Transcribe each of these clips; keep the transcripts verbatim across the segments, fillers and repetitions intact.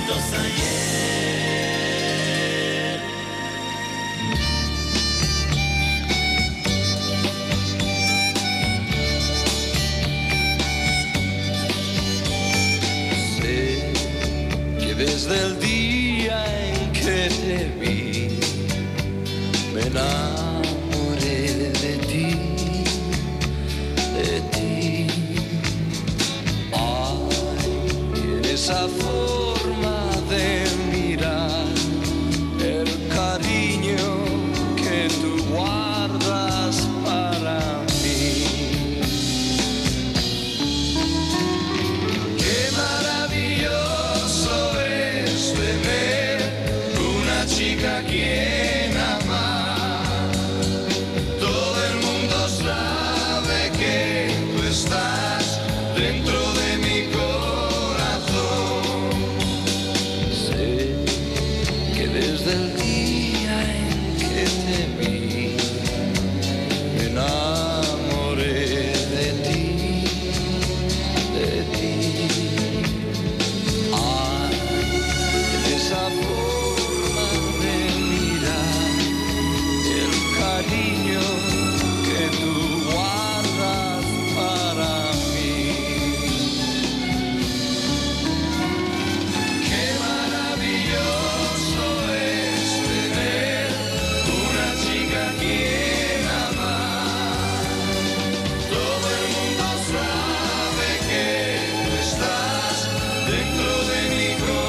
Desde el día en que te vi, me enamoré de ti, de ti. Ay, en esa forma de mirar, el cariño que tú guardas para mí. Qué maravilloso chica quien amar. Todo el mundo sabe que tú estás dentro de mi corazón. Sé que desde el día en que te vi, me enamoré de ti, de ti. Ay, en esa cariño que tú guardas para mí. Qué maravilloso es tener una chica quien amar. Todo el mundo sabe que tú estás dentro de mi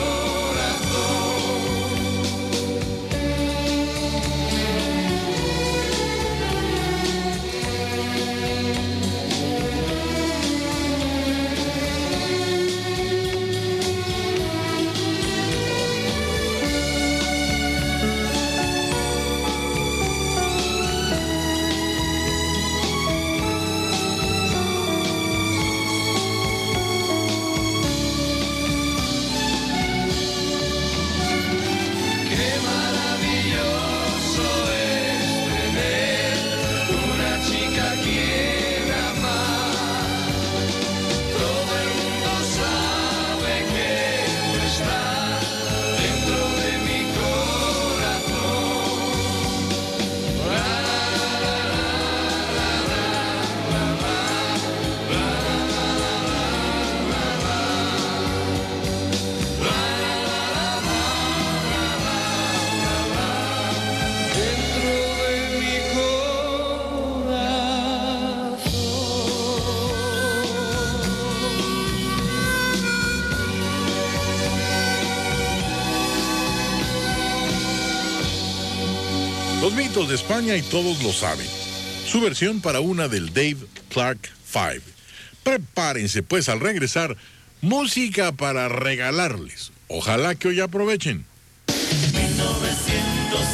Los mitos de España y todos lo saben. Su versión para una del Dave Clark Five. Prepárense pues al regresar, música para regalarles. Ojalá que hoy aprovechen. mil novecientos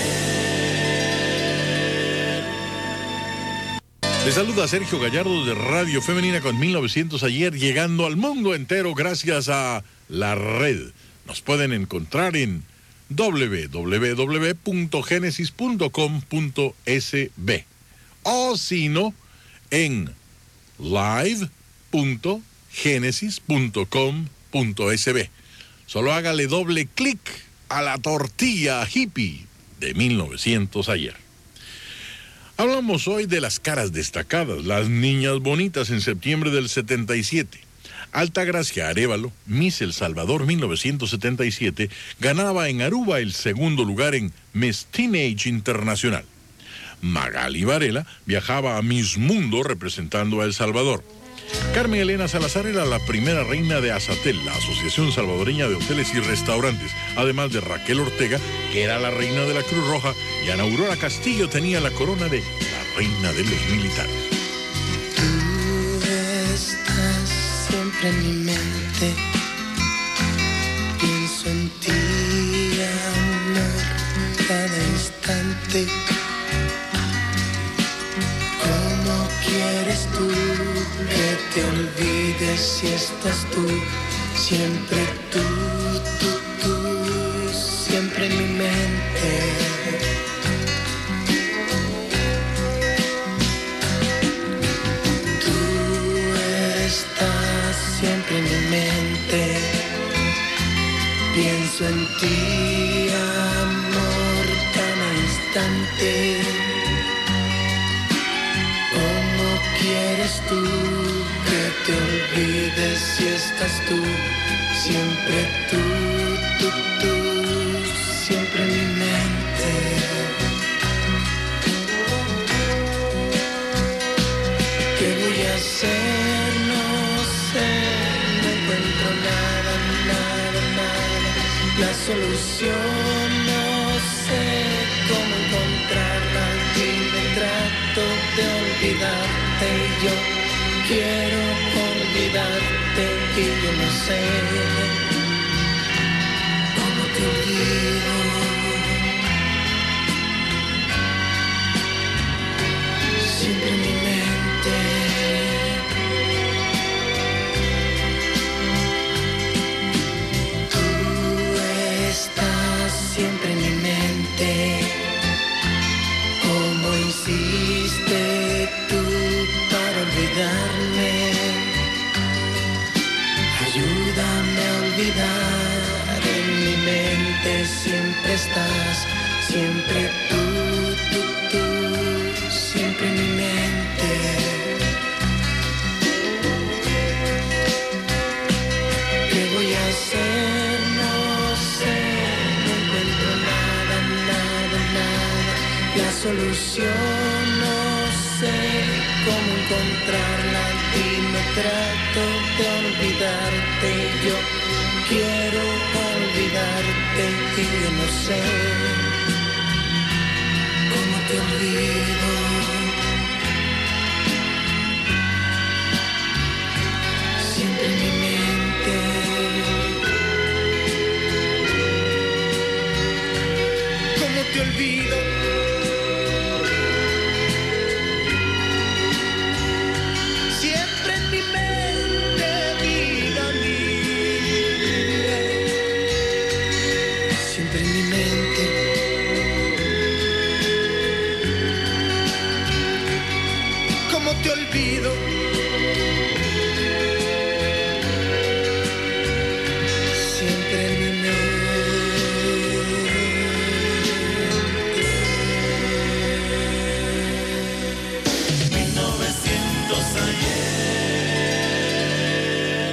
ayer. Les saluda Sergio Gallardo de Radio Femenina con mil novecientos ayer, llegando al mundo entero gracias a la red. Nos pueden encontrar en doble u doble u doble u punto genesis punto com punto es be o si no en live punto genesis punto com punto es be. Solo hágale doble clic a la tortilla hippie de mil novecientos ayer. Hablamos hoy de las caras destacadas, las niñas bonitas en septiembre del setenta y siete. Altagracia Arévalo, Miss El Salvador mil novecientos setenta y siete, ganaba en Aruba el segundo lugar en Miss Teenage Internacional. Magali Varela viajaba a Miss Mundo representando a El Salvador. Carmen Elena Salazar era la primera reina de Azatel, la Asociación Salvadoreña de Hoteles y Restaurantes, además de Raquel Ortega, que era la reina de la Cruz Roja, y Ana Aurora Castillo tenía la corona de la reina de los militares. Siempre en mi mente pienso en ti, amor, cada instante. ¿Cómo quieres tú que te olvides si estás tú? Siempre tú, tú, tú, siempre en mi mente. Siempre en mi mente, Pienso en ti, amor, cada instante. ¿Cómo quieres tú que te olvides si estás tú? Siempre tú, tú, tú, siempre en mi mente. ¿Qué voy a hacer? No sé, no encuentro nada, nada, nada. La solución no sé cómo encontrarla. Dime, trato de olvidarte. Yo quiero olvidarte y yo no sé cómo te olvido. Siempre en mi mente. Siempre en mi mente. ¿Cómo hiciste tú para olvidarme? Ayúdame a olvidar. En mi mente siempre estás. Siempre tú, tú, tú. Siempre en mi mente. ¿Qué voy a hacer? La solución no sé cómo encontrarla. Dime, trato de olvidarte. Yo quiero olvidarte y yo no sé cómo te olvido. Siempre en mi mente. ¿Cómo te olvido? Te olvido. Siempre en mi mente. mil novecientos ayer.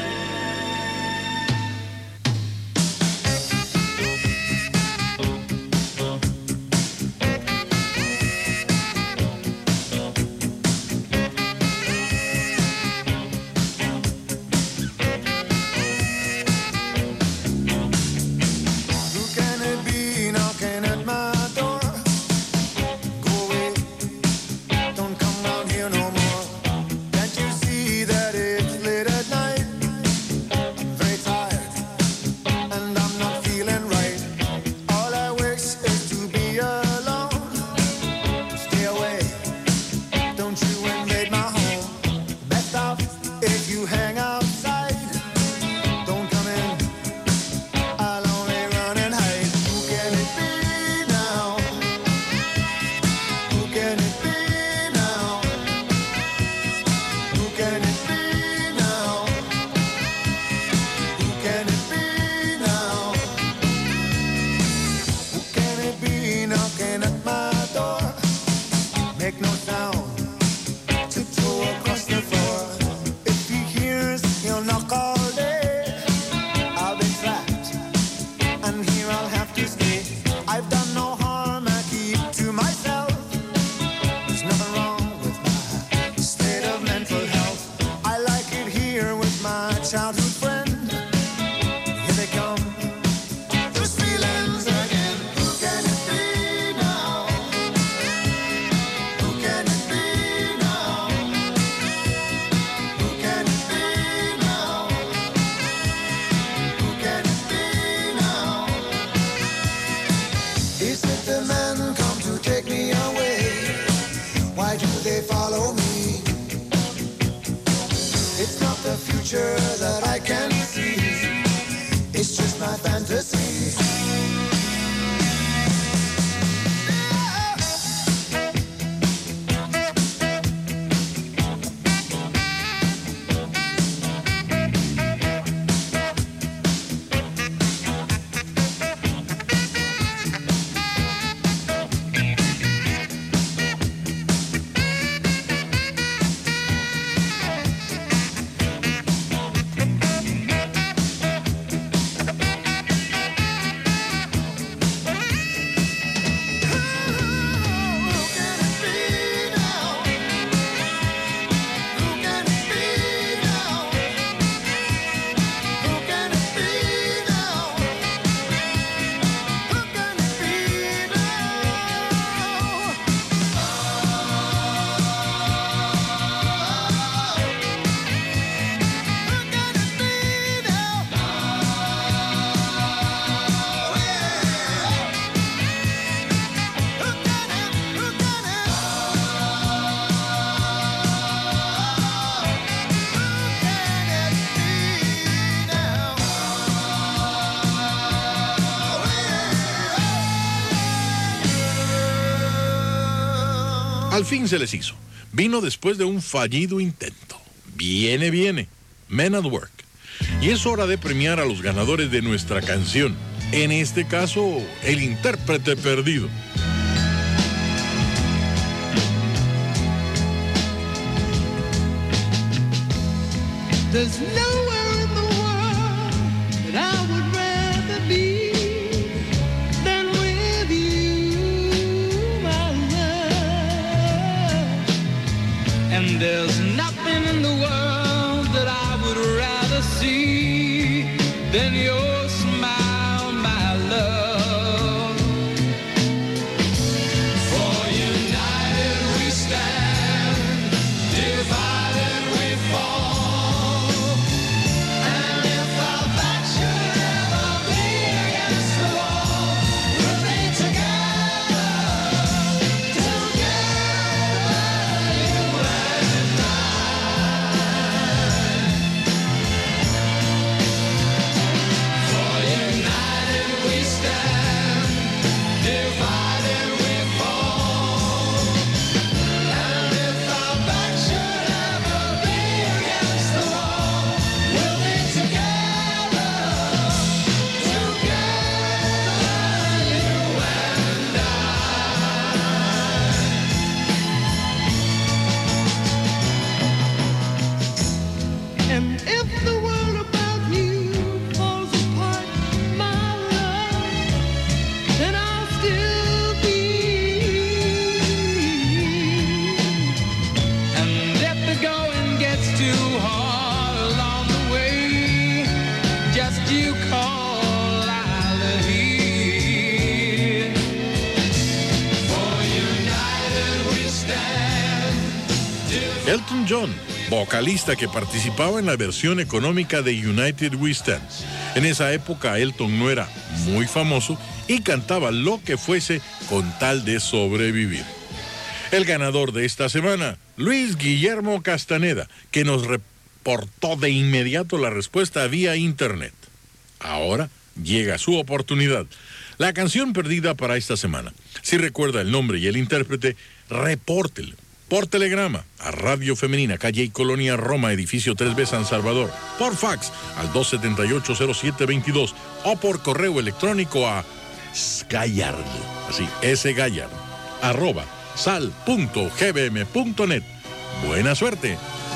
That I can see, it's just my fantasy. Al fin se les hizo. Vino después de un fallido intento. Viene, viene. Men at Work. Y es hora de premiar a los ganadores de nuestra canción. En este caso, el intérprete perdido. There's nowhere in the world that I would rather be than with you, my love. And there's nothing in the world that I would rather see than your smile, my love. For united we stand, divided we fall. Elton John, vocalista que participaba en la versión económica de United We Stand. En esa época Elton no era muy famoso y cantaba lo que fuese con tal de sobrevivir. El ganador de esta semana, Luis Guillermo Castaneda, que nos reportó de inmediato la respuesta vía internet. Ahora llega su oportunidad. La canción perdida para esta semana. Si recuerda el nombre y el intérprete, repórtelo por telegrama a Radio Femenina, calle y Colonia Roma, edificio tres B San Salvador, por fax al dos siete ocho cero siete dos dos o por correo electrónico a sgallard, así, sgallard, arroba sal punto g b m punto net. Buena suerte.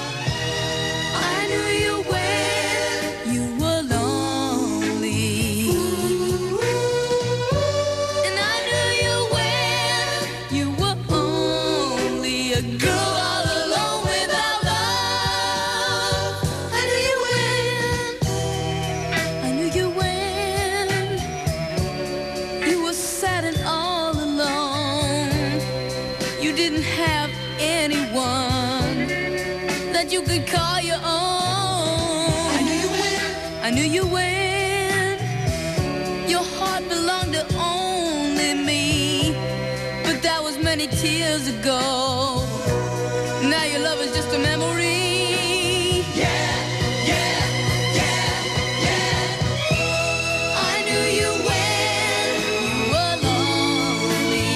You could call your own. I knew you when. I knew you when. Your heart belonged to only me. But that was many tears ago. Now your love is just a memory. Yeah, yeah, yeah, yeah. I knew you when you were lonely.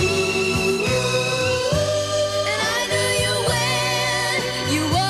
And I knew you when you were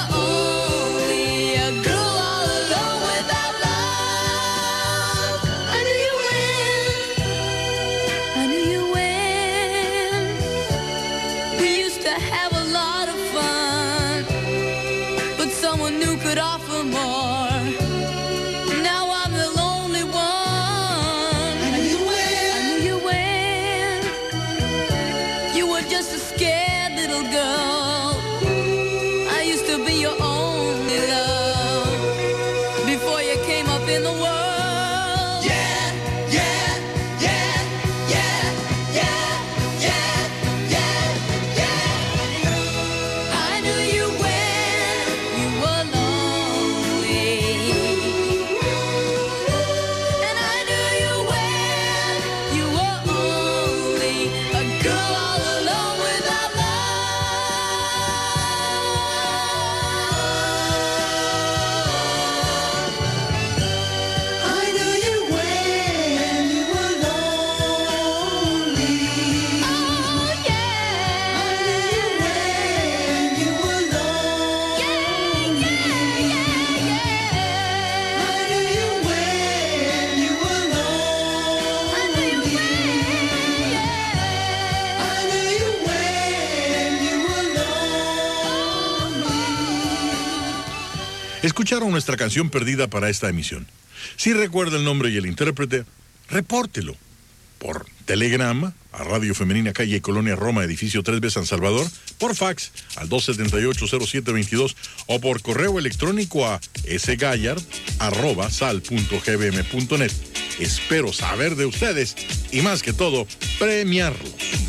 Escucharon nuestra canción perdida para esta emisión. Si recuerda el nombre y el intérprete, repórtelo por telegrama a Radio Femenina, calle Colonia Roma, edificio tres B San Salvador, por fax al dos setenta y ocho cero siete veintidós o por correo electrónico a sgallard arroba sal punto g b m punto net. Espero saber de ustedes y, más que todo, premiarlos.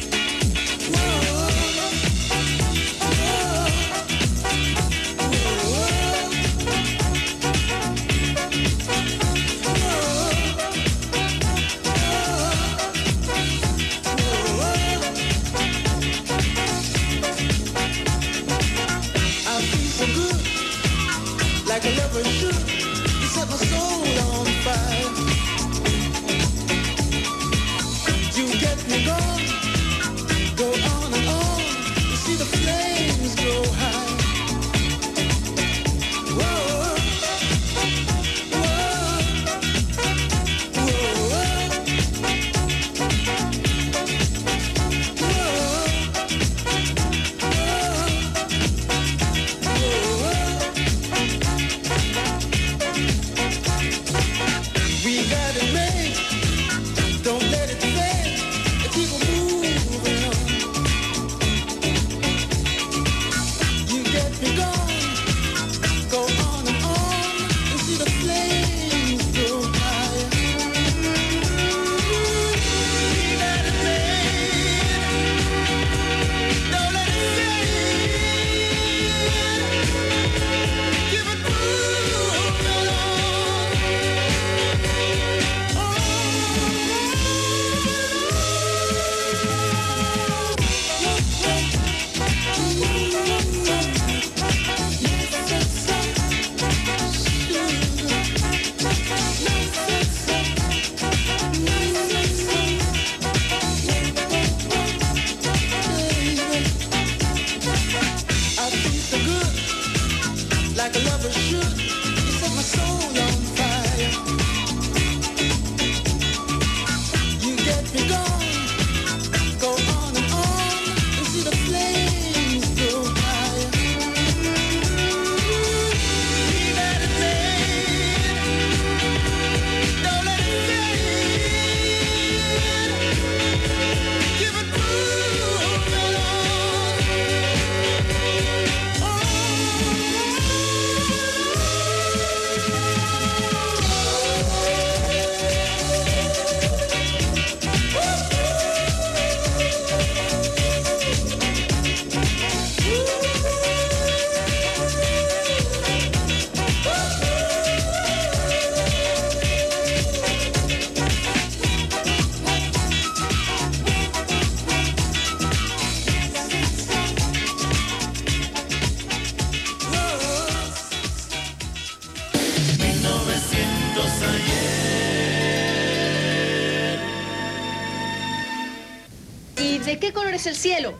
¿De qué color es el cielo?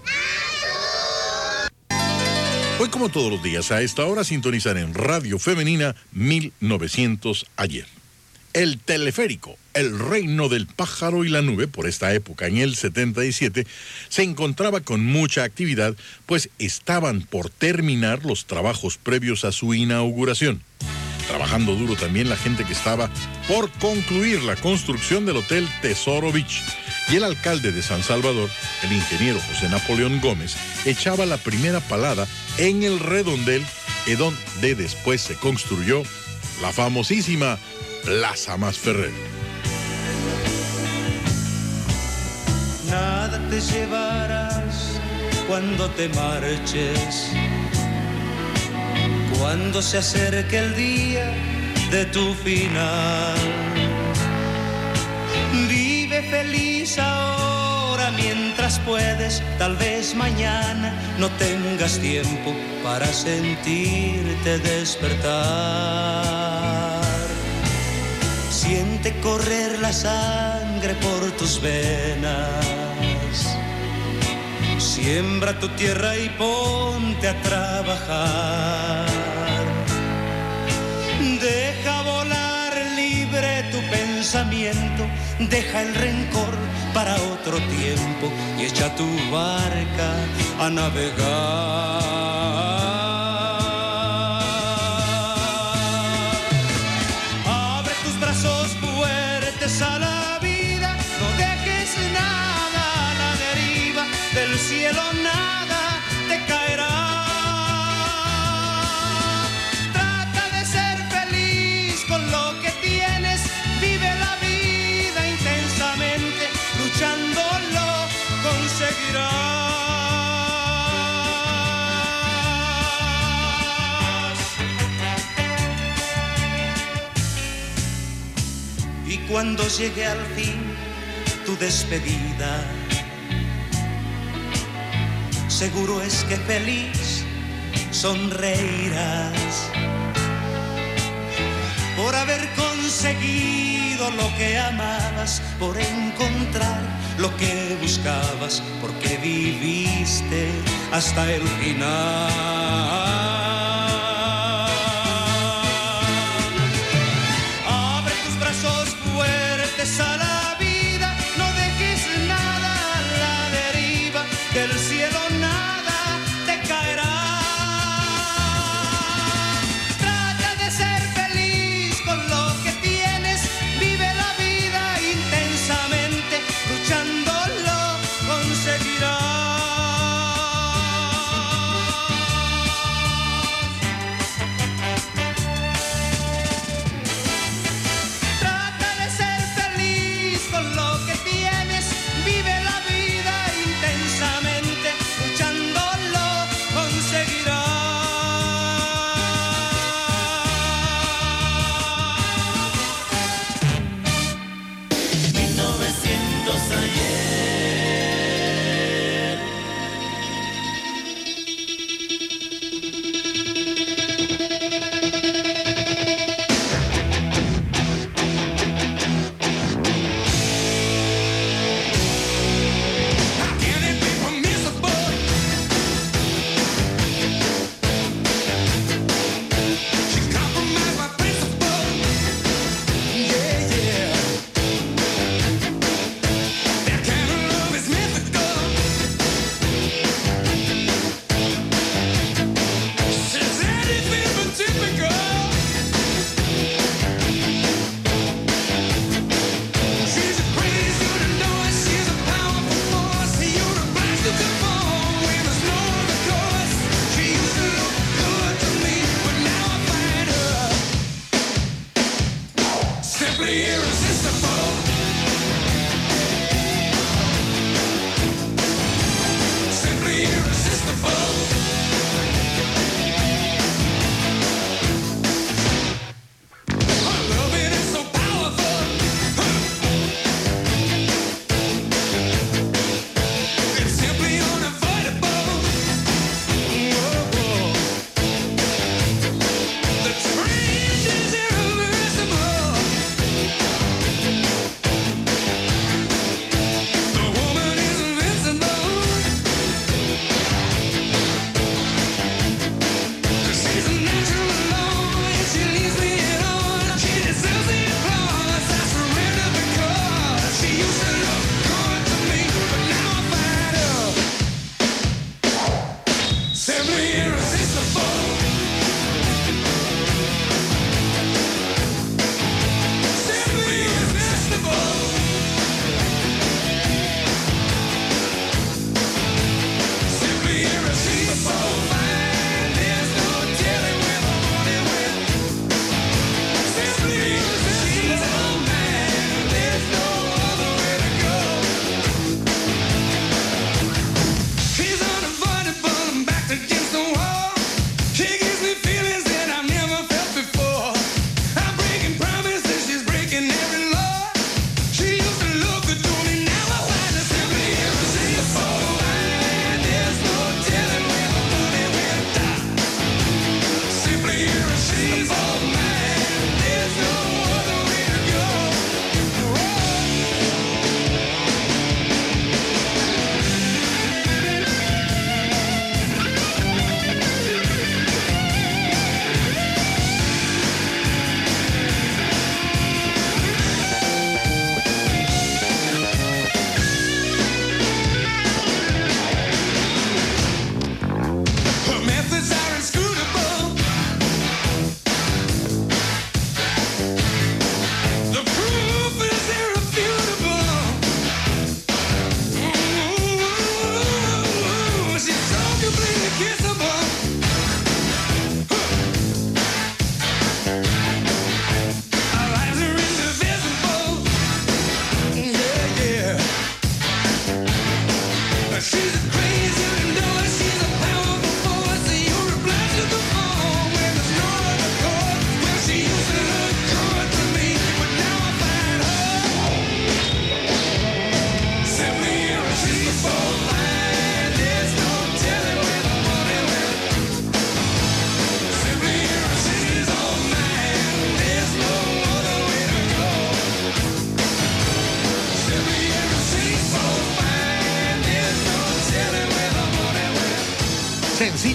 Hoy, como todos los días, a esta hora sintonizan en Radio Femenina mil novecientos ayer. El teleférico, el reino del pájaro y la nube, por esta época, en el setenta y siete, se encontraba con mucha actividad, pues estaban por terminar los trabajos previos a su inauguración. Trabajando duro también la gente que estaba por concluir la construcción del Hotel Tesoro Beach. Y el alcalde de San Salvador, el ingeniero José Napoleón Gómez, echaba la primera palada en el redondel, en donde después se construyó la famosísima Plaza Masferrer. Nada te llevarás cuando te marches, cuando se acerque el día de tu final. Vive feliz ahora mientras puedes, tal vez mañana no tengas tiempo para sentirte despertar. Siente correr la sangre por tus venas, siembra tu tierra y ponte a trabajar. Deja volar libre tu pensamiento, deja el rencor para otro tiempo y echa tu barca a navegar. la vida, no dejes nada a la deriva, del cielo nada te caerá. Trata de ser feliz con lo que tienes, vive la vida intensamente, luchando lo conseguirás. Y cuando llegue al fin tu despedida, seguro es que feliz sonreirás por haber conseguido lo que amabas, por encontrar lo que buscabas, porque viviste hasta el final. Abre tus brazos fuertes a la vida, no dejes nada a la deriva, del cielo nada te caerá. Trata de ser feliz con lo que tienes, vive la vida intensamente, luchando lo conseguirás.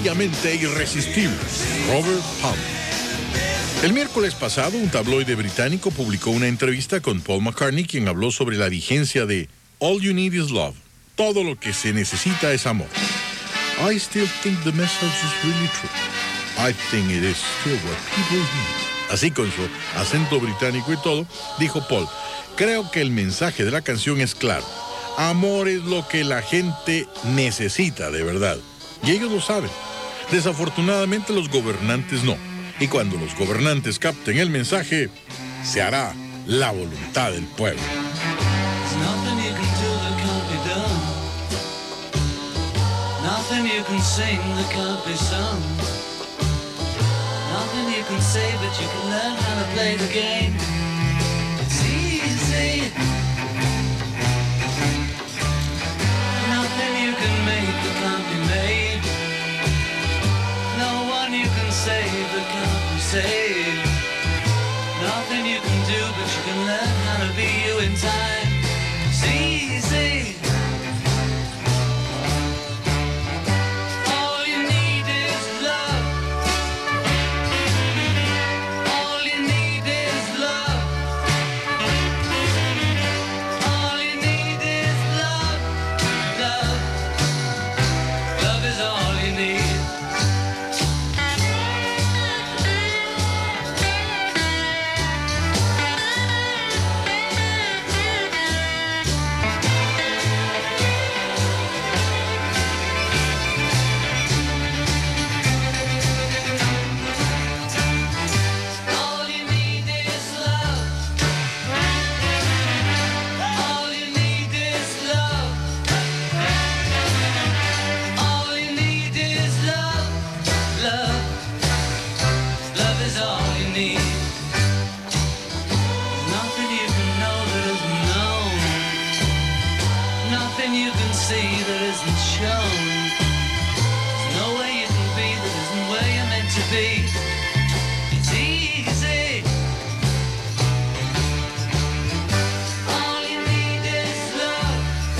sencillamente irresistible, Robert Palmer. El miércoles pasado, un tabloide británico publicó una entrevista con Paul McCartney, quien habló sobre la vigencia de All You Need Is Love. Todo lo que se necesita es amor. I still think the message is really true. I think it is still what people need. Así, con su acento británico y todo, dijo Paul, creo que el mensaje de la canción es claro. Amor es lo que la gente necesita de verdad. Y ellos lo saben. Desafortunadamente los gobernantes no. Y cuando los gobernantes capten el mensaje, se hará la voluntad del pueblo. Nothing you can do that can't be done. Nothing you can sing that can't be sung. Nothing you can say, but you can learn how to play the game. It's easy. Nothing you can make that can't be made. No one you can save that can't be saved. Nothing you can do, but you can learn how to be you in time. It's easy. All you need is love. All you need is love. All you need is love. Love. Love is all you need. All you need is love. All you need is love. All you need is love. Love. Love is all you need. Nothing you can know that isn't known. Nothing you can see that isn't shown. There's no way you can be that isn't where you're meant to be. It's easy. All you need is love.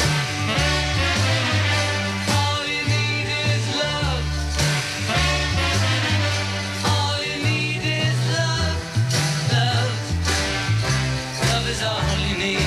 All you need is love. All you need is love. Love. Love is all you need.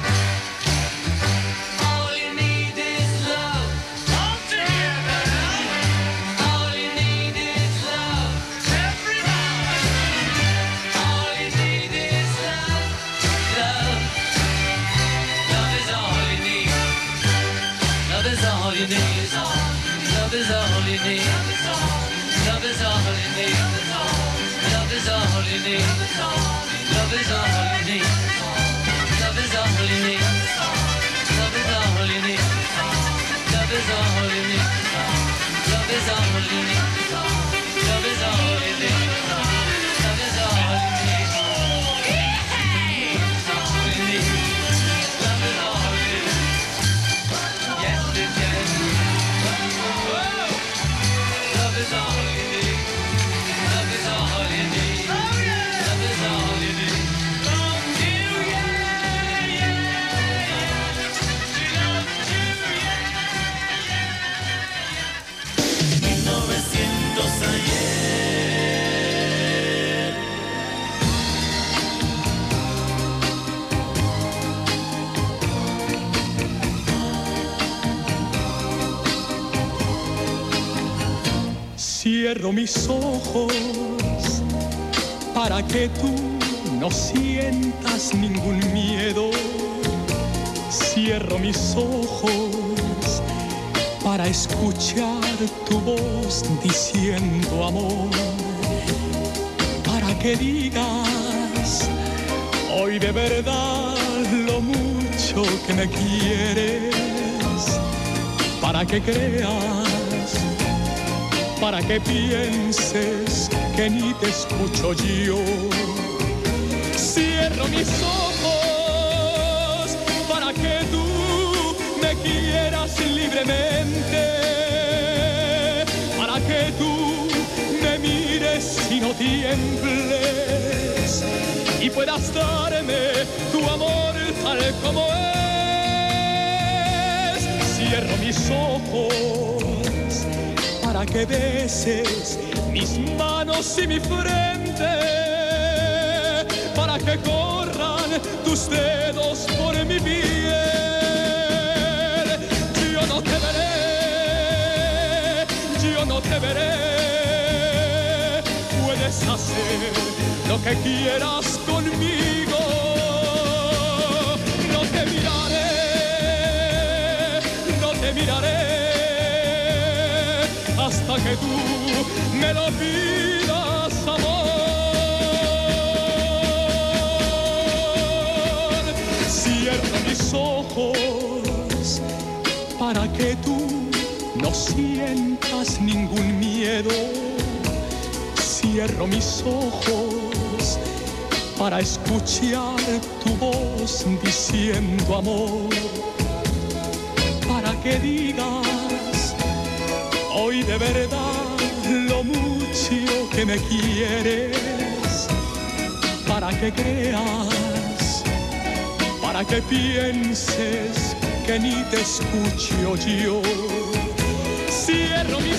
All you need is love. All together. All you need is love. Everybody. All you need is love. Love. Love is all you need. Love is all you need. Love is all you need. Love is all you need. Love is all you need. Love is all you need. Love is all you need. Love is all you need. Love is all you need. Love is all you need. Love is all you need. Love is all you need. All you need. Love is all you need. Yes, it can. Whoa. Love is all you need. Love is all you need. Love is all you need. Love you, yeah, yeah, yeah. She loves you, yeah. mil novecientos ayer. Cierro mis ojos para que tú no sientas ningún miedo. Cierro mis ojos para escuchar tu voz diciendo amor. Para que digas hoy de verdad lo mucho que me quieres. Para que creas, para que pienses que ni te escucho yo. Cierro mis ojos para que tú me quieras libremente, para que tú me mires y no tiembles y puedas darme tu amor tal como es. Cierro mis ojos para que beses mis manos y mi frente, para que corran tus dedos por mi piel. Yo no te veré, yo no te veré, puedes hacer lo que quieras conmigo. No te miraré, no te miraré, hasta que tú me lo pidas, amor. Cierro mis ojos para que tú no sientas ningún miedo. Cierro mis ojos para escuchar tu voz diciendo amor, para que digas hoy de verdad lo mucho que me quieres, para que creas, para que pienses que ni te escucho yo. Cierro mis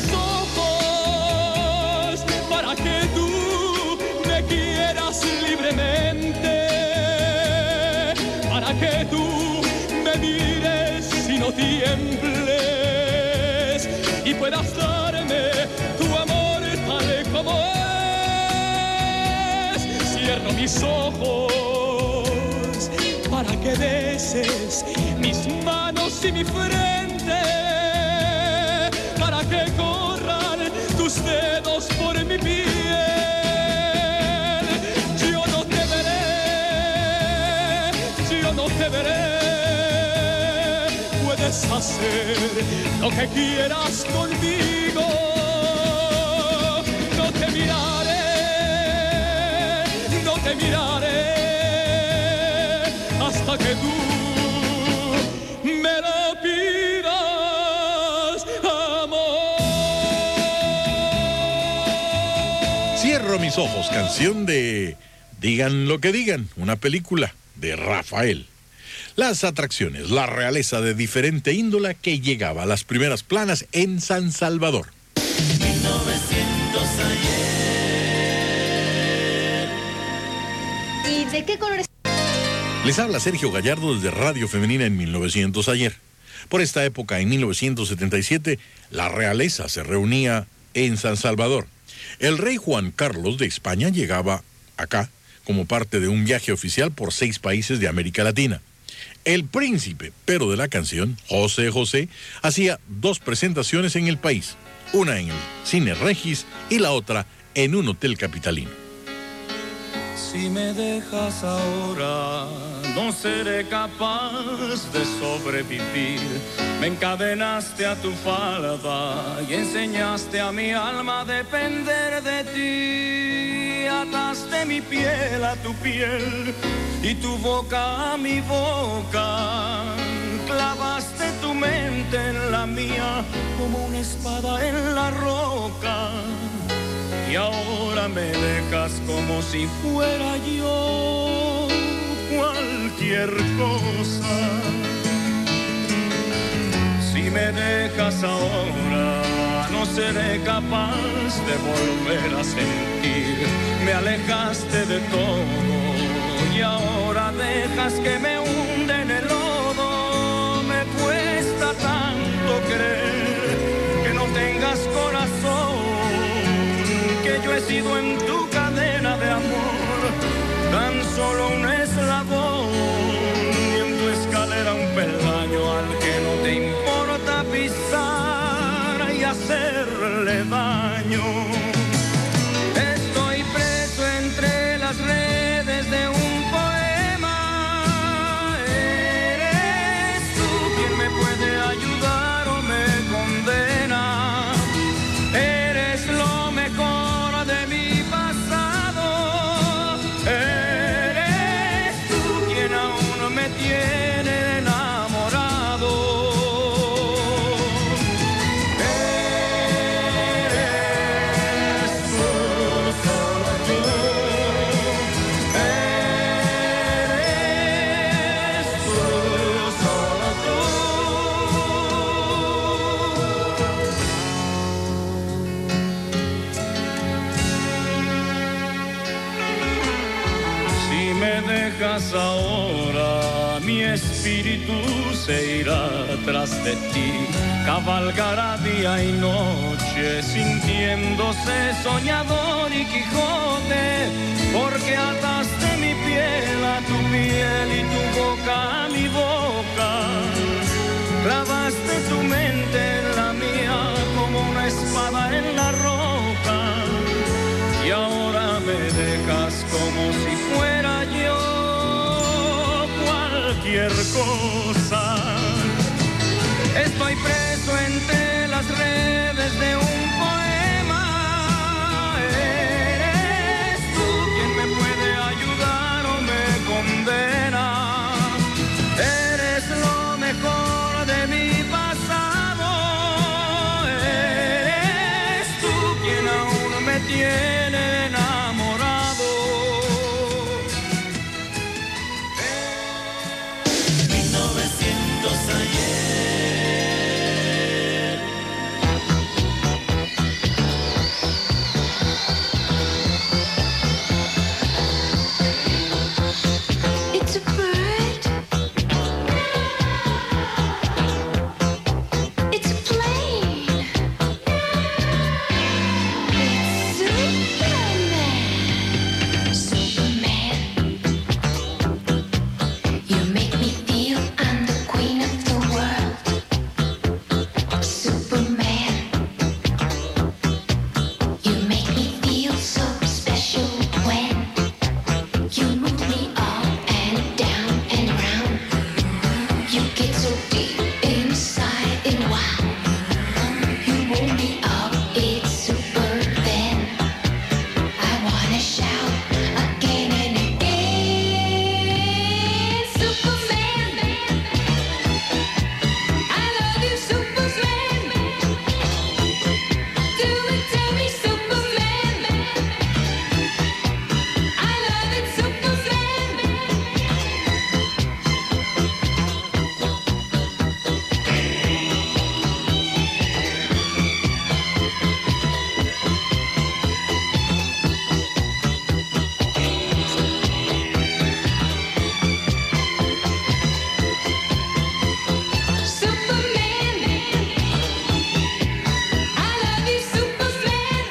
ojos para que tú me quieras libremente, para que tú me mires y no tiembles y puedas darme tu amor tal como es. Cierro mis ojos para que beses mis manos y mi frente, para que corran tus dedos por mi piel. Yo no te veré, yo no te veré, puedes hacer lo que quieras conmigo. No te miraré, no te miraré, hasta que tú me lo pidas, amor. Cierro mis ojos, canción de Digan lo que digan, una película de Rafael. Las atracciones, la realeza de diferente índole que llegaba a las primeras planas en San Salvador. mil novecientos ayer. ¿Y de qué colores? Les habla Sergio Gallardo desde Radio Femenina en mil novecientos ayer. Por esta época, en mil novecientos setenta y siete, la realeza se reunía en San Salvador. El rey Juan Carlos de España llegaba acá como parte de un viaje oficial por seis países de América Latina. El príncipe, pero de la canción, José José, hacía dos presentaciones en el país, una en el Cine Regis y la otra en un hotel capitalino. Si me dejas ahora, no seré capaz de sobrevivir. Me encadenaste a tu falda y enseñaste a mi alma a depender de ti. Ataste mi piel a tu piel y tu boca a mi boca. Clavaste tu mente en la mía como una espada en la roca. Y ahora me dejas como si fuera yo cualquier cosa. Si me dejas ahora, no seré capaz de volver a sentir. Me alejaste de todo y ahora dejas que me hunde en el lodo. Me cuesta tanto creer que no tengas corazón, que yo he sido en tu cadena de amor tan solo un eslabón y en tu escalera un peldaño al que no te importa pisar y hacerle daño. Estoy preso entre las redes de un poema. Eres tú quien me puede ayudar o me condena. Eres lo mejor de mi pasado. Eres tú quien aún me tiene enamorado. Eres ahora, mi espíritu se irá tras de ti, cabalgará día y noche, sintiéndose soñador y Quijote, porque ataste mi piel a tu piel y tu boca a mi boca, clavaste tu mente en la mía como una espada en la roca, y ahora me dejas como si fuera yo cualquier cosa. Estoy preso entre las redes de un poema. Eres tú quien me puede ayudar o me condena. Eres lo mejor de mi pasado. Eres tú quien aún me tiene enamorado. mil novecientos ayer. It's a bird. It's a plane. It's Superman. Superman. You make me feel I'm the queen of the world. Superman. You make me feel so special when you move me up and down and round. You get so deep inside and wow. You move me up, it's super then. I wanna shout again and again. Superman. I love you, Superman. Do it to me, Superman. I love it, Superman. Superman. I love you, Superman.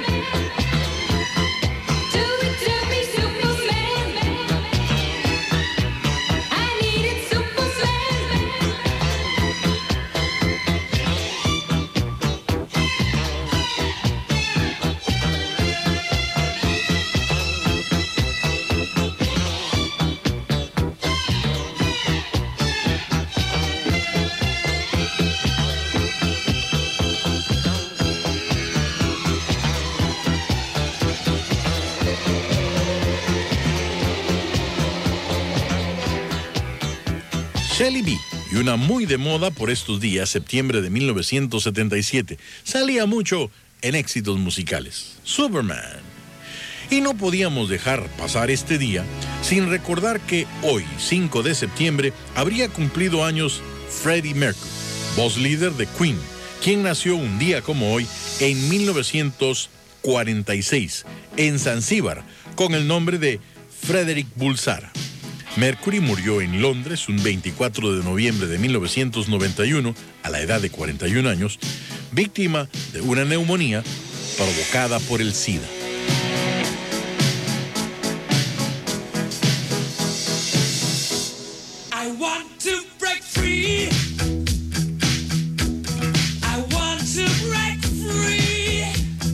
Do it to me, Superman. I need it, Superman. Shelly B, y una muy de moda por estos días, septiembre de mil novecientos setenta y siete, salía mucho en éxitos musicales, Superman. Y no podíamos dejar pasar este día sin recordar que hoy, cinco de septiembre, habría cumplido años Freddie Mercury, voz líder de Queen, quien nació un día como hoy en mil novecientos cuarenta y seis, en Zanzíbar, con el nombre de Frederick Bulsara. Mercury murió en Londres un veinticuatro de noviembre de mil novecientos noventa y uno, a la edad de cuarenta y un años, víctima de una neumonía provocada por el SIDA. I want to break free. I want to break free.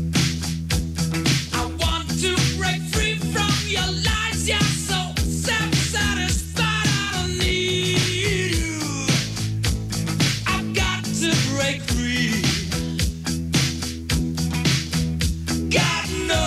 I want to break free from your lies. You're so self-satisfied. I don't need you. I've got to break free. God knows.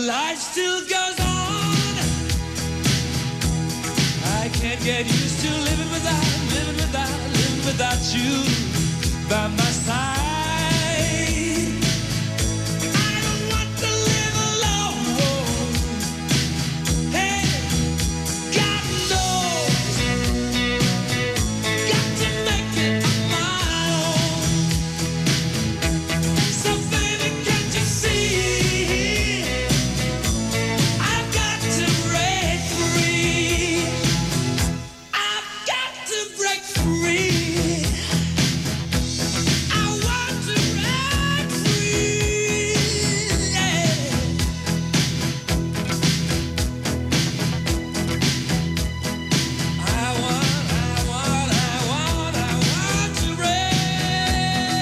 life still goes on. I can't get used to living without, living without, living without you by my side. I don't want to live alone. Hey, God knows, got to make it on my own. So baby, can't you see? I've got to break free. I've got to break free. I want to break free. Yeah. I want, I want, I want, I want to break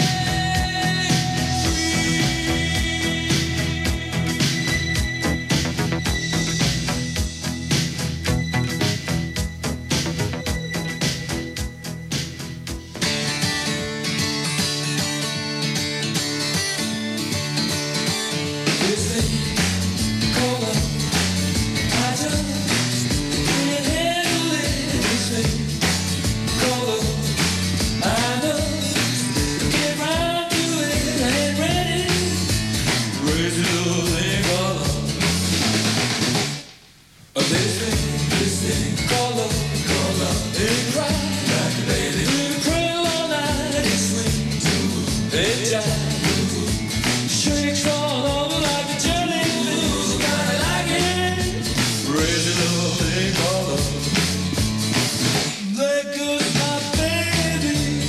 This thing called love, I just can't handle it. This thing called love, I just get round to it. I ain't ready. Crazy little thing called love. This thing, this thing called love, called love. It cry like a baby. It cradle all night. It swing to it jive. Shakes all over like a jellyfish. Gotta like it. Crazy little thing called love. There goes my baby.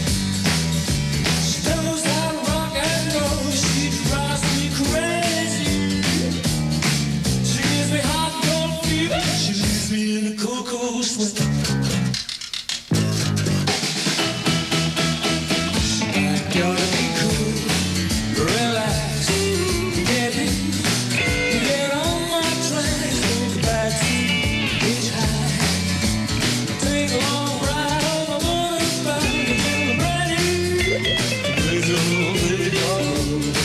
She knows how to rock and roll. She drives me crazy. She gives me hot and cold fever. She leaves me in a cold, cold sweat. I gotta be cool, relax, get in, get on my tracks, take a backseat, hitchhike, take a long ride on my motorbike until I'm ready. Crazy little thing called love.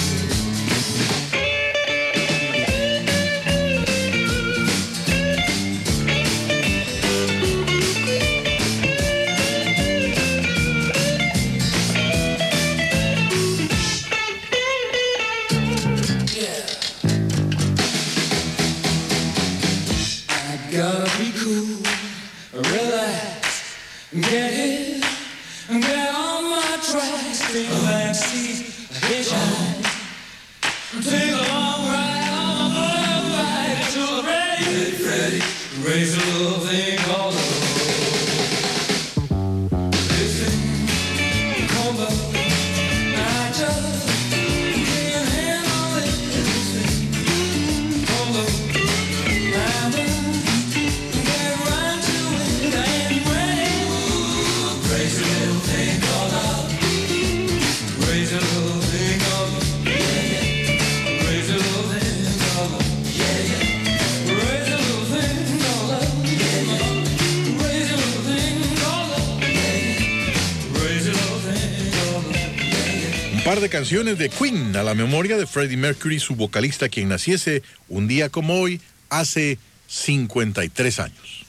I gotta be cool, relax, get hit, get on my tracks, take a backseat, hitchhike, take a long ride on my motorbike till I'm ready, ready, raise a little thing called love. This thing called love, I just can't handle it. This thing called love, I just get right to it. I ain't ready. Crazy little thing called love. Crazy little thing called love. Crazy little thing called love. Crazy little thing called love. Crazy little thing called love. Crazy little thing called love. Un par de canciones de Queen a la memoria de Freddie Mercury, su vocalista, quien naciese un día como hoy, hace cincuenta y tres años.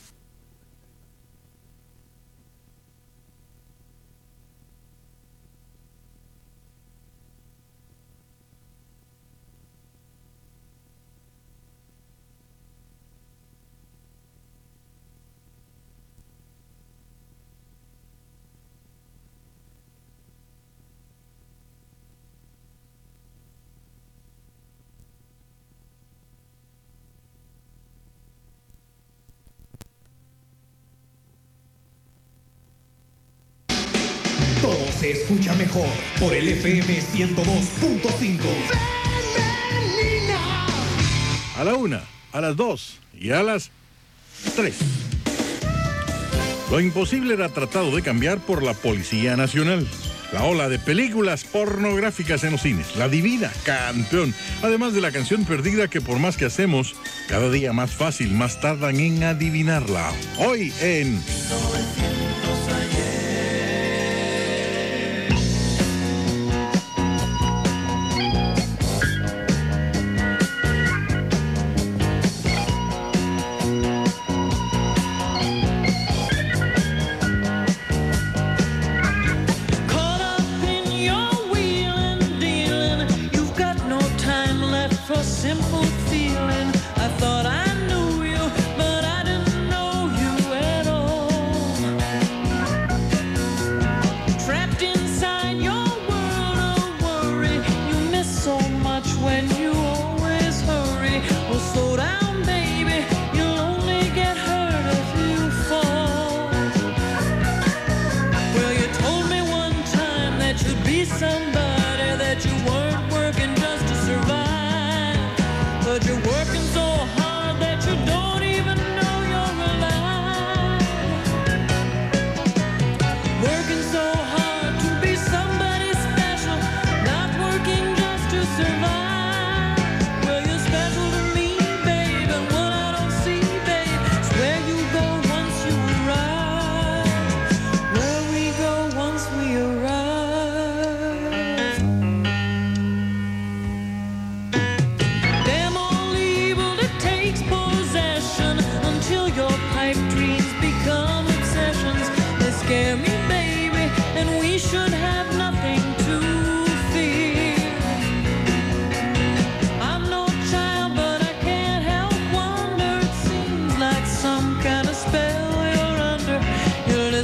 Todo se escucha mejor por el F M ciento dos punto cinco. A la una, a las dos y a las tres. Lo imposible era tratado de cambiar por la Policía Nacional. La ola de películas pornográficas en los cines. La Divina, campeón. Además de la canción perdida que por más que hacemos, cada día más fácil, más tardan en adivinarla. Hoy en...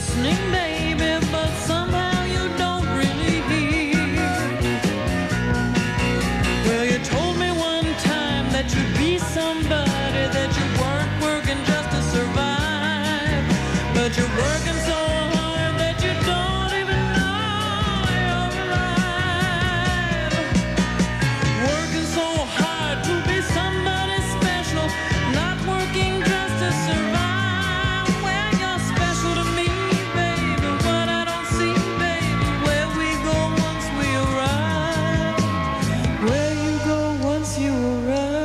listening, baby, but somehow you don't really hear. Well, you told me one time that you'd be somebody, that you weren't working just to survive, but you're working so hard that you don't even know you're alive. Working so hard to be somebody special, not working just to survive. Well, you're special to me, baby, but I don't see, baby, where we go once we arrive. Where you go once you arrive.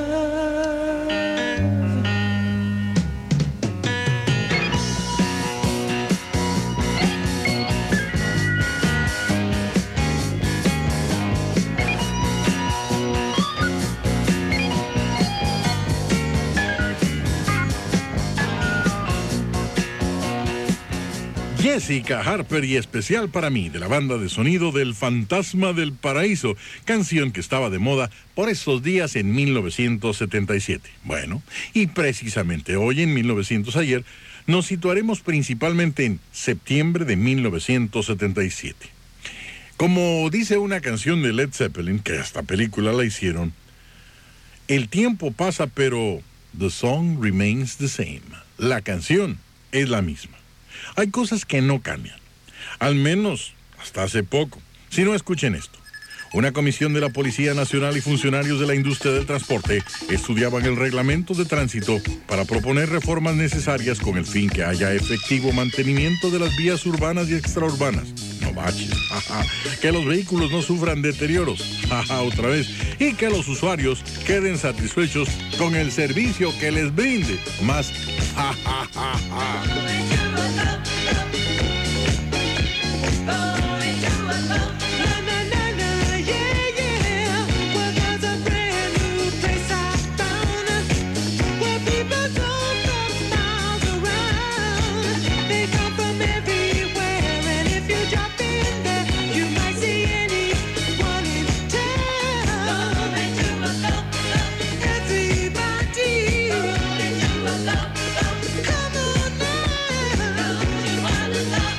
Jessica Harper y Especial para mí, de la banda de sonido del Fantasma del Paraíso, canción que estaba de moda por esos días en mil novecientos setenta y siete. Bueno, y precisamente hoy en mil novecientos ayer nos situaremos principalmente en septiembre de mil novecientos setenta y siete. Como dice una canción de Led Zeppelin, que hasta película la hicieron, el tiempo pasa pero the song remains the same. La canción es la misma. Hay cosas que no cambian, al menos hasta hace poco. Si no, escuchen esto. Una comisión de la Policía Nacional y funcionarios de la industria del transporte estudiaban el reglamento de tránsito para proponer reformas necesarias con el fin que haya efectivo mantenimiento de las vías urbanas y extraurbanas. No baches, jaja, que los vehículos no sufran deterioros, jaja, otra vez, y que los usuarios queden satisfechos con el servicio que les brinde, más jajajaja. Come on now.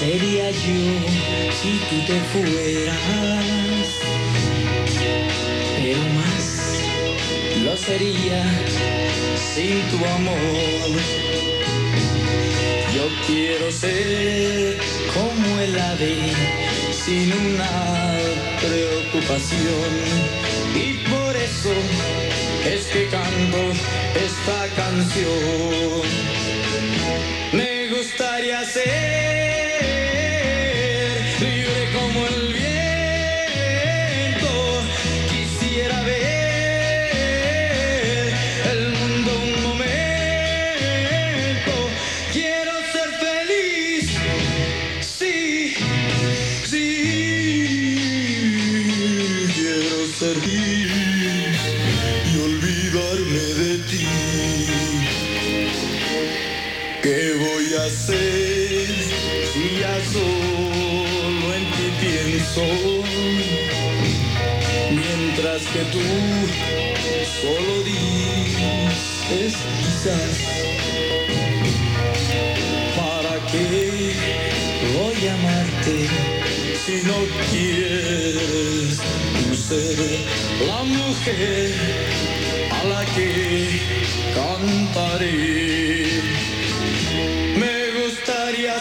sería yo si tú te fueras, pero más lo sería sin tu amor. Yo quiero ser como el ave sin una preocupación, y por eso es que canto esta canción. Me gustaría ser libre como el viento, quisiera ver el mundo un momento, quiero ser feliz, sí, sí, quiero ser feliz y olvidarme de ti. ¿Qué voy a hacer si ya solo en ti pienso? Mientras que tú solo dices quizás. ¿Para qué voy a amarte si no quieres tú ser la mujer a la que cantaré? Me gustaría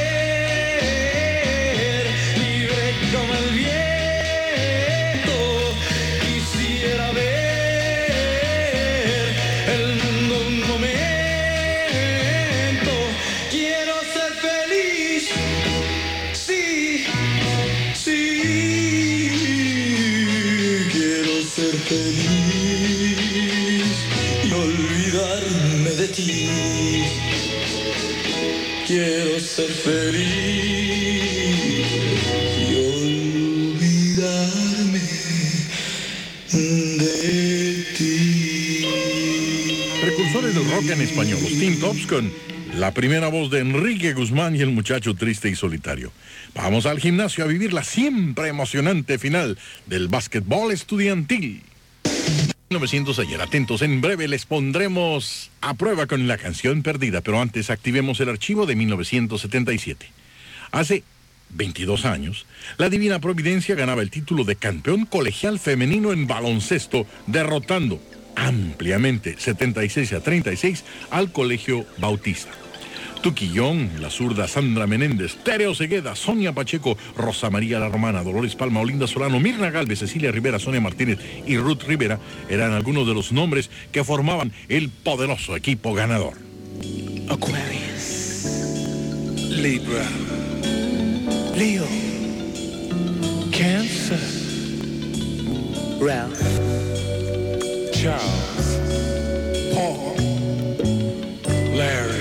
ser libre como el viento, quisiera ver el mundo un momento, quiero ser feliz, sí, sí, quiero ser feliz y olvidarme de ti. Quiero ser feliz y olvidarme de ti. Precursores del rock en español, los Teen Tops, con la primera voz de Enrique Guzmán y el muchacho triste y solitario. Vamos al gimnasio a vivir la siempre emocionante final del básquetbol estudiantil. mil novecientos ayer, atentos, en breve les pondremos a prueba con la canción perdida, pero antes activemos el archivo de mil novecientos setenta y siete. Hace veintidós años, la Divina Providencia ganaba el título de campeón colegial femenino en baloncesto, derrotando ampliamente setenta y seis a treinta y seis al Colegio Bautista. Tuquillón, la zurda Sandra Menéndez, Tereo Segueda, Sonia Pacheco, Rosa María La Romana, Dolores Palma, Olinda Solano, Mirna Galvez, Cecilia Rivera, Sonia Martínez y Ruth Rivera eran algunos de los nombres que formaban el poderoso equipo ganador. Aquarius, Libra, Leo, Cancer, Ralph, Charles, Paul, Larry.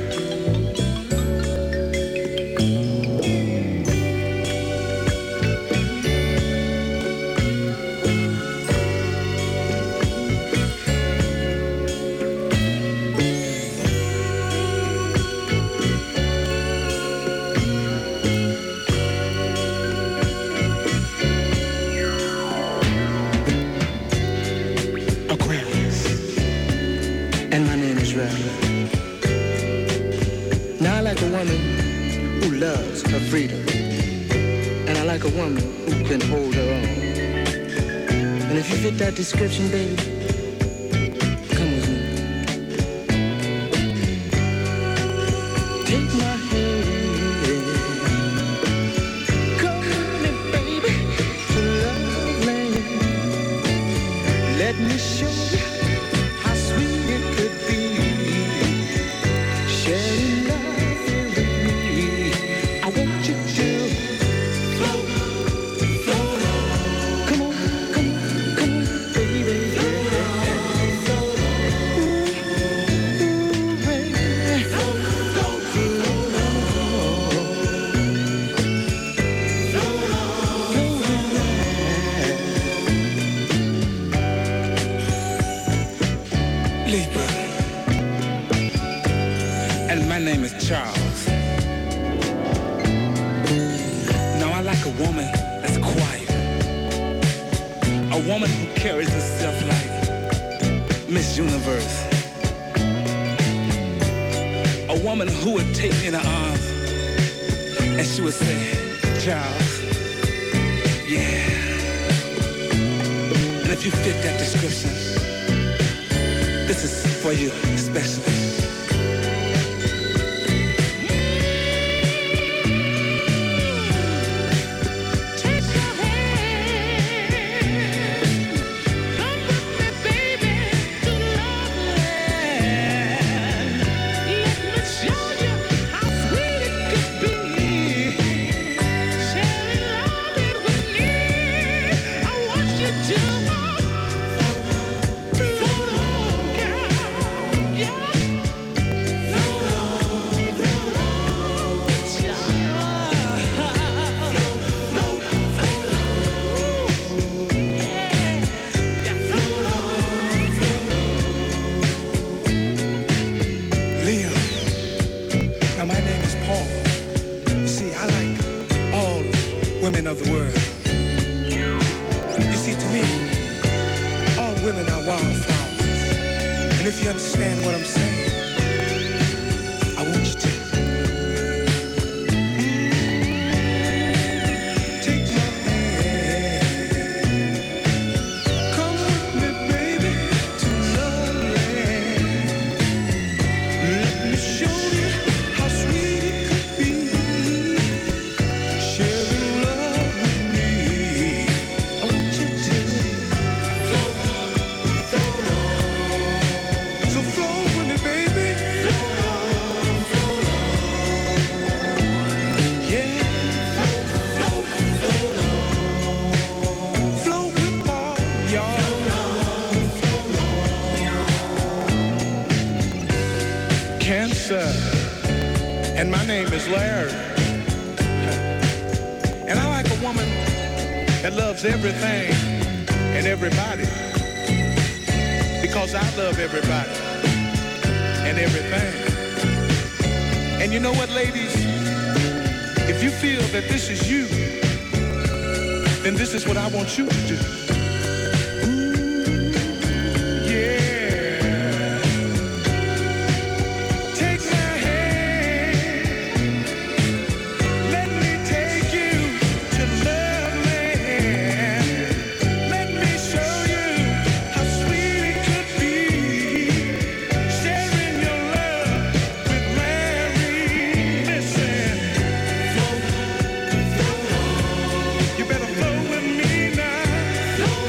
Now I like a woman who loves her freedom, and I like a woman who can hold her own. And if you fit that description, baby, come with me. Take my hand, come with me, baby, to love land. Let me show you how sweet it could be. Sharing love with me. I want you to float, float on. Come on, come on, come on, baby. Float on, float on. Ooh, ooh, baby. Float, float, float on. Float on, float on. Libra. And my name is Charles. Now I like a woman that's quiet, a woman who carries herself like Miss Universe, a woman who would take me in her arms And she would say, Charles, yeah. And if you fit that description, this is for you especially. Of the world. You see, to me, all women are wildflowers. And if you understand what I'm saying, I want you to. Take my hand. Come with me, baby, to Loveland. Let me show you how sweet it could be. Sharing love. And my name is Larry. And I like a woman that loves everything and everybody. Because I love everybody and everything. And you know what, ladies? If you feel that this is you, then this is what I want you to do. You better flow with me now.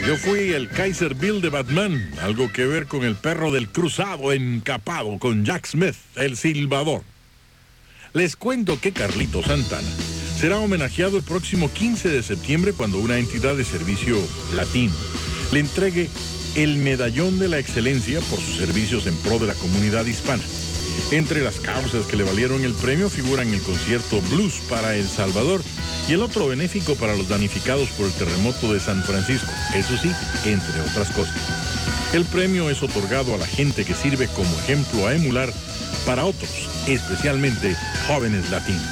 Yo fui el Kaiser Bill de Batman, algo que ver con el perro del cruzado encapado con Jack Smith, el silbador. Les cuento que Carlito Santana será homenajeado el próximo quince de septiembre cuando una entidad de servicio latino le entregue el Medallón de la Excelencia por sus servicios en pro de la comunidad hispana. Entre las causas que le valieron el premio figuran el concierto Blues para El Salvador y el otro benéfico para los damnificados por el terremoto de San Francisco, eso sí, entre otras cosas. El premio es otorgado a la gente que sirve como ejemplo a emular para otros, especialmente jóvenes latinos.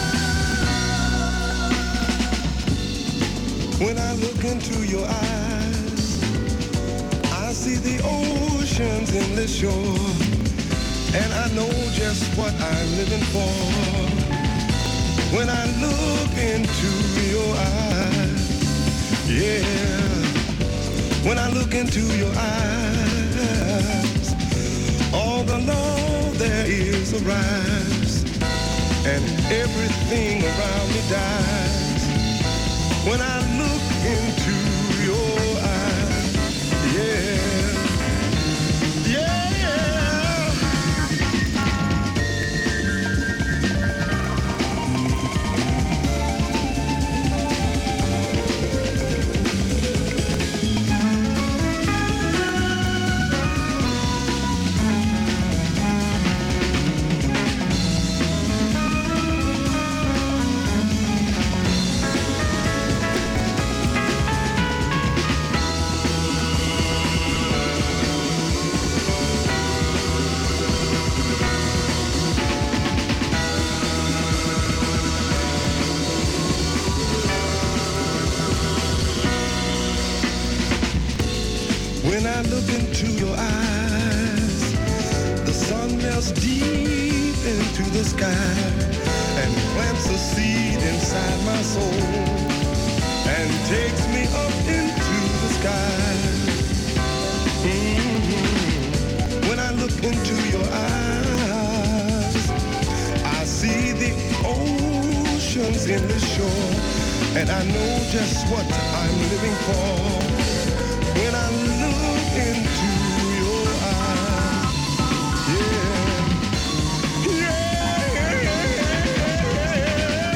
When I look into your eyes, I see the ocean's endless shore, and I know just what I'm living for. When I look into your eyes, yeah. When I look into your eyes, all the love there is arrives, and everything around me dies. When I look into your eyes, yeah, yeah, yeah. When I look into your eyes, the sun melts deep into the sky and plants a seed inside my soul and takes me up into the sky. Mm-hmm. When I look into your eyes, I see the oceans in the shore, and I know just what I'm living for. When I look into your eyes, yeah, yeah, yeah, yeah.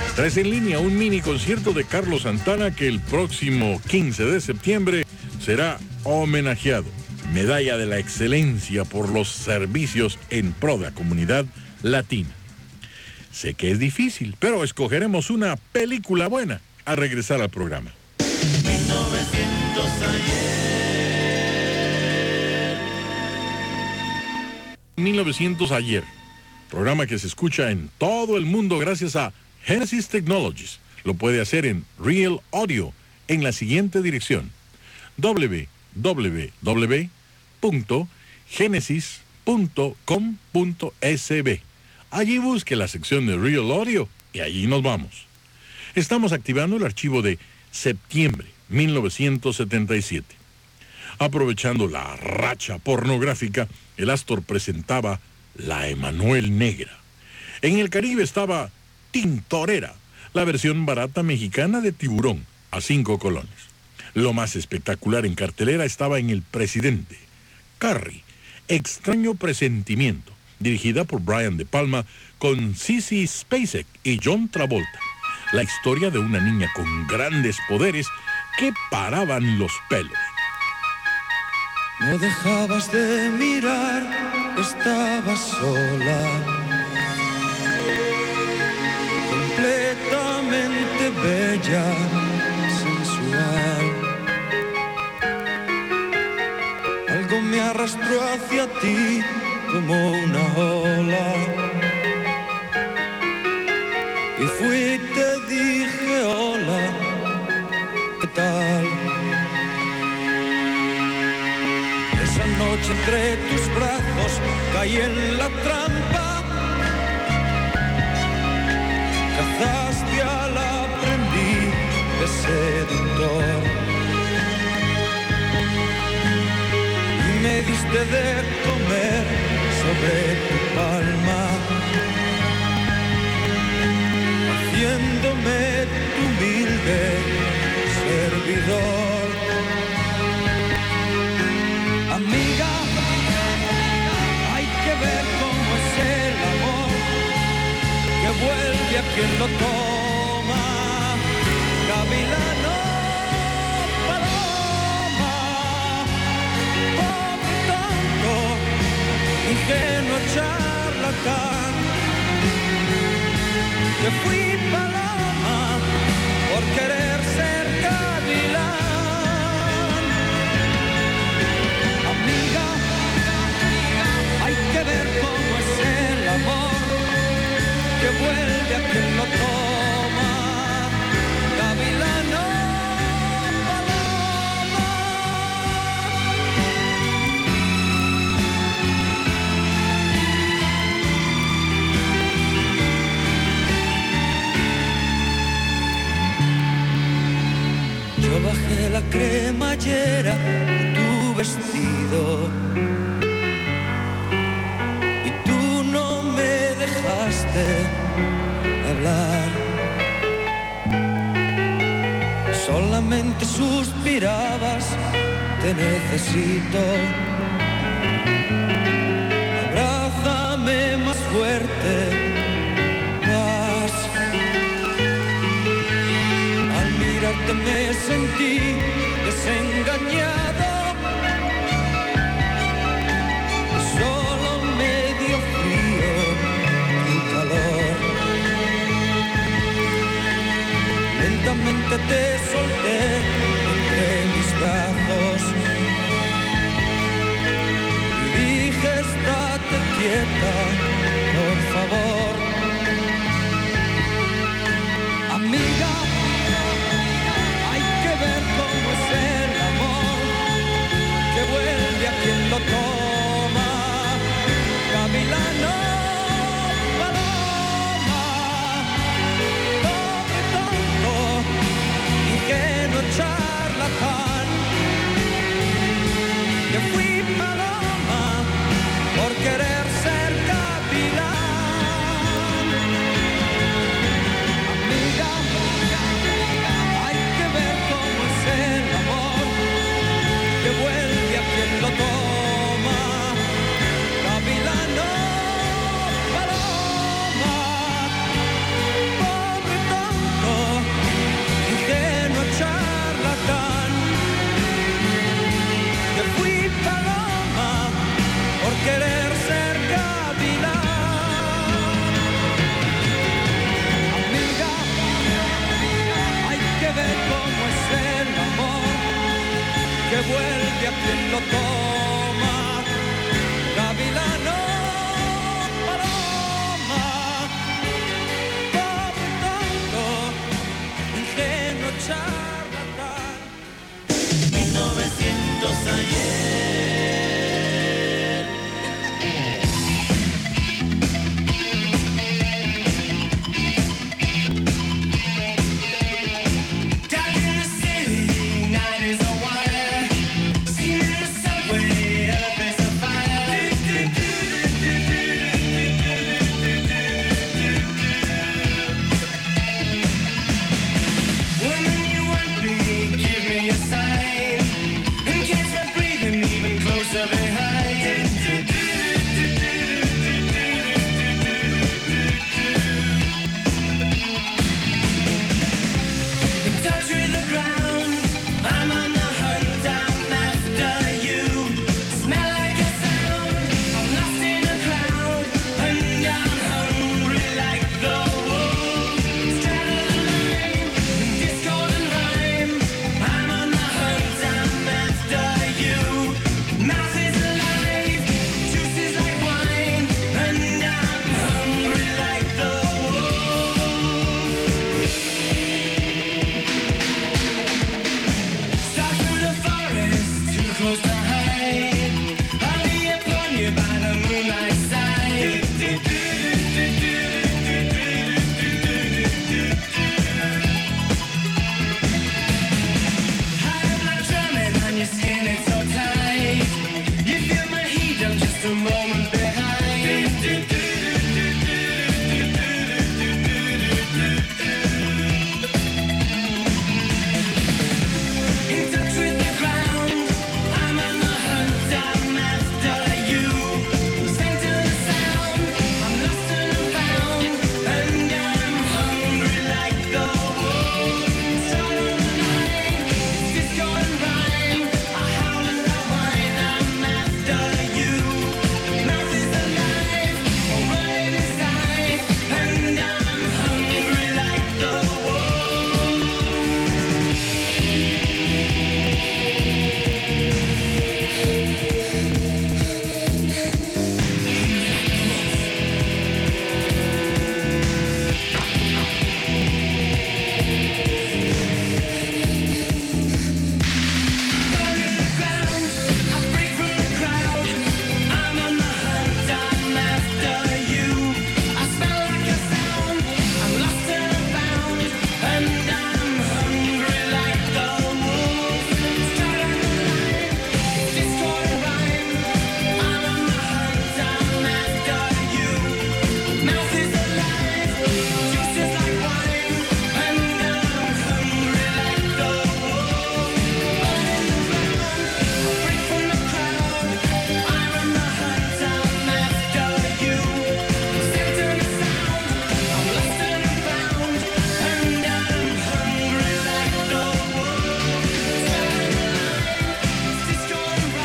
Traes en línea un mini concierto de Carlos Santana que el próximo quince de septiembre será homenajeado. Medalla de la excelencia por los servicios en pro de la comunidad latina. Sé que es difícil, pero escogeremos una película buena al regresar al programa. mil novecientos ayer. mil novecientos ayer. Programa que se escucha en todo el mundo gracias a Genesis Technologies. Lo puede hacer en Real Audio en la siguiente dirección: doble u doble u doble u punto genesis punto com punto es be. Allí busque la sección de Real Audio y allí nos vamos. Estamos activando el archivo de septiembre mil novecientos setenta y siete. Aprovechando la racha pornográfica, el Astor presentaba La Emanuel Negra. En el Caribe estaba Tintorera, la versión barata mexicana de Tiburón, a cinco colones. Lo más espectacular en cartelera estaba en El Presidente, Carrie, Extraño Presentimiento, dirigida por Brian De Palma, con Sissy Spacek y John Travolta. La historia de una niña con grandes poderes que paraban los pelos. No dejabas de mirar, estabas sola, completamente bella, sensual. Algo me arrastró hacia ti como una ola, y fui y te dije hola, ¿qué tal? Esa noche entre tus brazos caí en la trampa, cazaste al aprendiz de seductor y me diste de comer sobre tu palma, haciéndome tu humilde servidor. Amiga, hay que ver cómo es el amor, que vuelve a quien lo toma. Gavilano, paloma, pobre tonto, ingenuo charlatán, que fui paloma por querer ser gavilán. Amiga, hay que ver cómo es el amor, que vuelve a quien lo toma. Gavilano, paloma. Yo bajé la cremallera de tu vestido y tú no me dejaste hablar. Solamente suspirabas, te necesito. Abrázame más fuerte, más. Al mirarte me sentí desengañado. Solo me dio frío tu calor. Lentamente te solté entre mis brazos y dije, estate quieta, por favor. Amiga, hay que ver cómo es el amor, que vuelve a quien lo toma. Gavilano, paloma, pobre tonto, ingenuo charlatán, que fui paloma por querer ser gavilán.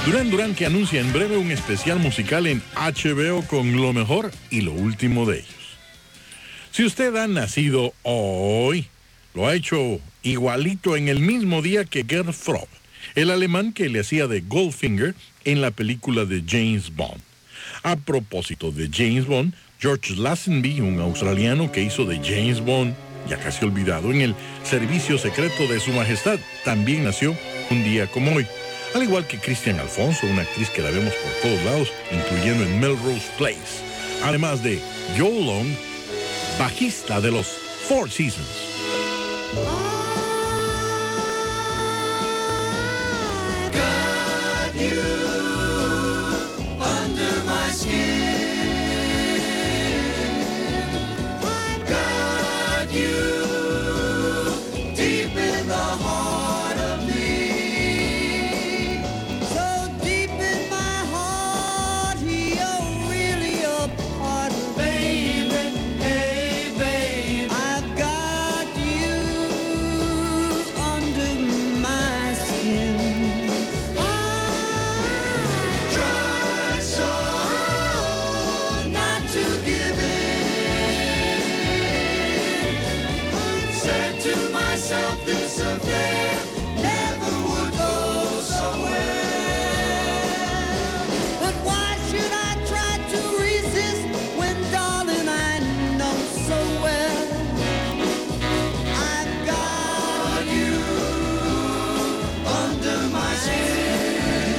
Duran Duran, que anuncia en breve un especial musical en H B O con lo mejor y lo último de ellos. Si usted ha nacido hoy, lo ha hecho igualito en el mismo día que Gerd Frobe, el alemán que le hacía de Goldfinger en la película de James Bond. A propósito de James Bond, George Lazenby, un australiano que hizo de James Bond, ya casi olvidado, en el servicio secreto de Su Majestad, también nació un día como hoy. Al igual que Christian Alfonso, una actriz que la vemos por todos lados, incluyendo en Melrose Place. Además de Joe Long, bajista de los Four Seasons. Got you under my skin. Got you deep in the heart of me. So deep in my heart, you're really a part of me. Baby, hey babe, I've got you under my skin. I tried so hard not to give in. Said to myself, this affair never would go so well. But why should I try to resist when, darling, I know so well I've got you under my skin.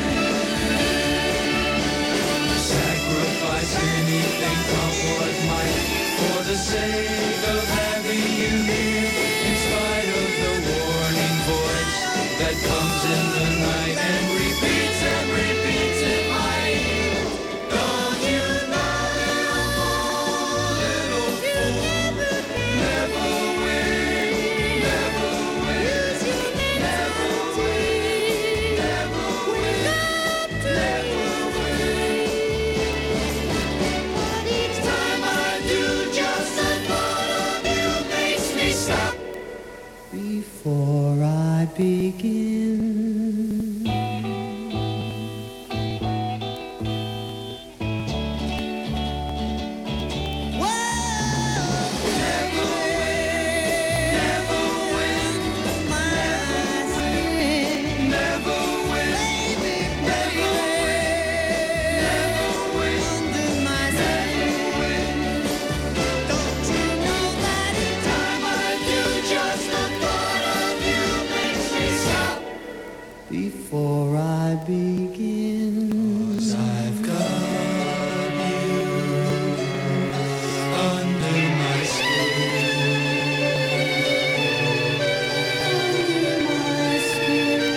Sacrifice anything, come what might, for the sake of having you here. In spite of the warning voice that comes in the night and repeats and repeats in my ear. Don't you know, little fool, little fool, never win, never win, never win, never win, never win. But each time I do, just the thought of you makes me stop before I begin. Before I begin, 'cause I've got you under my skin. Under my skin.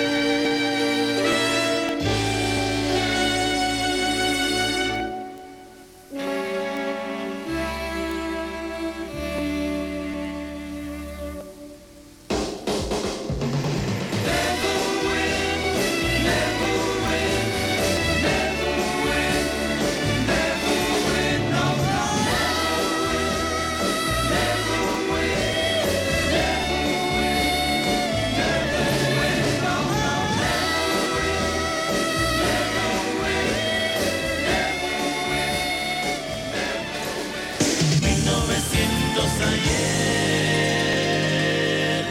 mil novecientos ayer.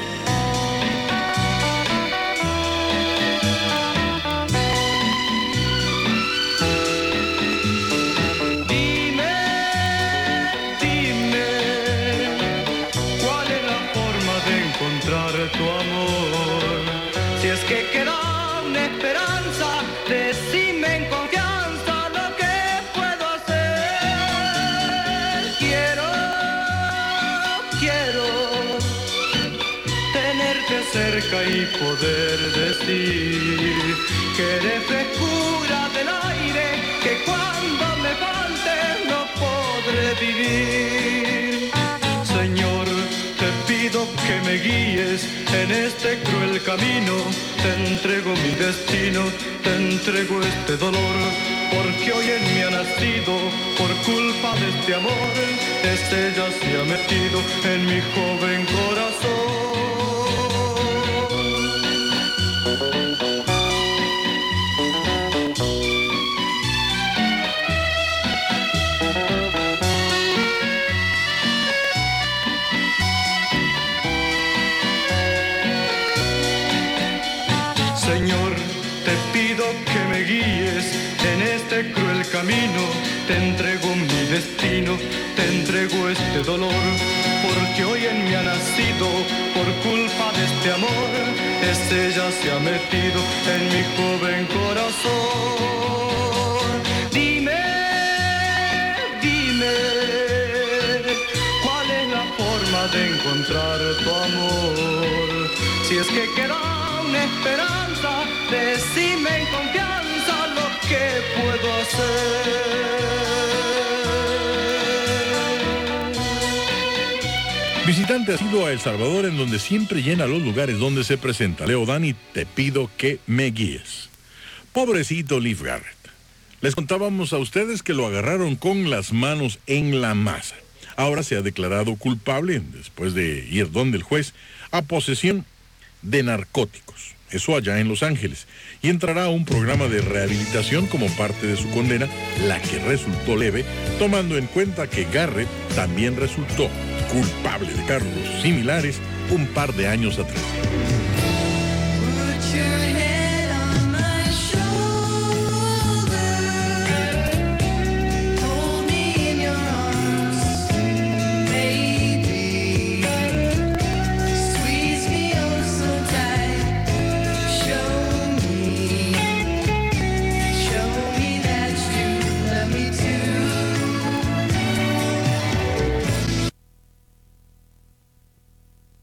Dime, dime, ¿cuál es la forma de encontrar tu amor? Si es que queda una esperanza, decime en confianza lo que puedo hacer. Quiero, quiero tenerte cerca y poder decir que eres frescura del aire, que cuando me falte no podré vivir. Señor, te pido que me guíes en este cruel camino. Te entrego mi destino, te entrego este dolor, porque hoy en mí ha nacido, por culpa de este amor, estrella se ha metido en mi joven corazón. Señor, te pido que me guíes en este cruel camino. Te entrego mi destino, te entrego este dolor, porque hoy en mí ha nacido, por culpa de este amor, estrella se ha metido en mi joven corazón. Dime, dime, ¿cuál es la forma de encontrar tu amor? Si es que queda una esperanza, decime en confianza lo que puedo hacer. Visitante ha sido a El Salvador, en donde siempre llena los lugares donde se presenta. Leo Dan, te pido que me guíes. Pobrecito Leif Garrett. Les contábamos a ustedes que lo agarraron con las manos en la masa. Ahora se ha declarado culpable, después de ir donde el juez, a posesión de narcóticos. Eso allá en Los Ángeles. Y entrará a un programa de rehabilitación como parte de su condena, la que resultó leve, tomando en cuenta que Garrett también resultó culpable de cargos similares un par de años atrás.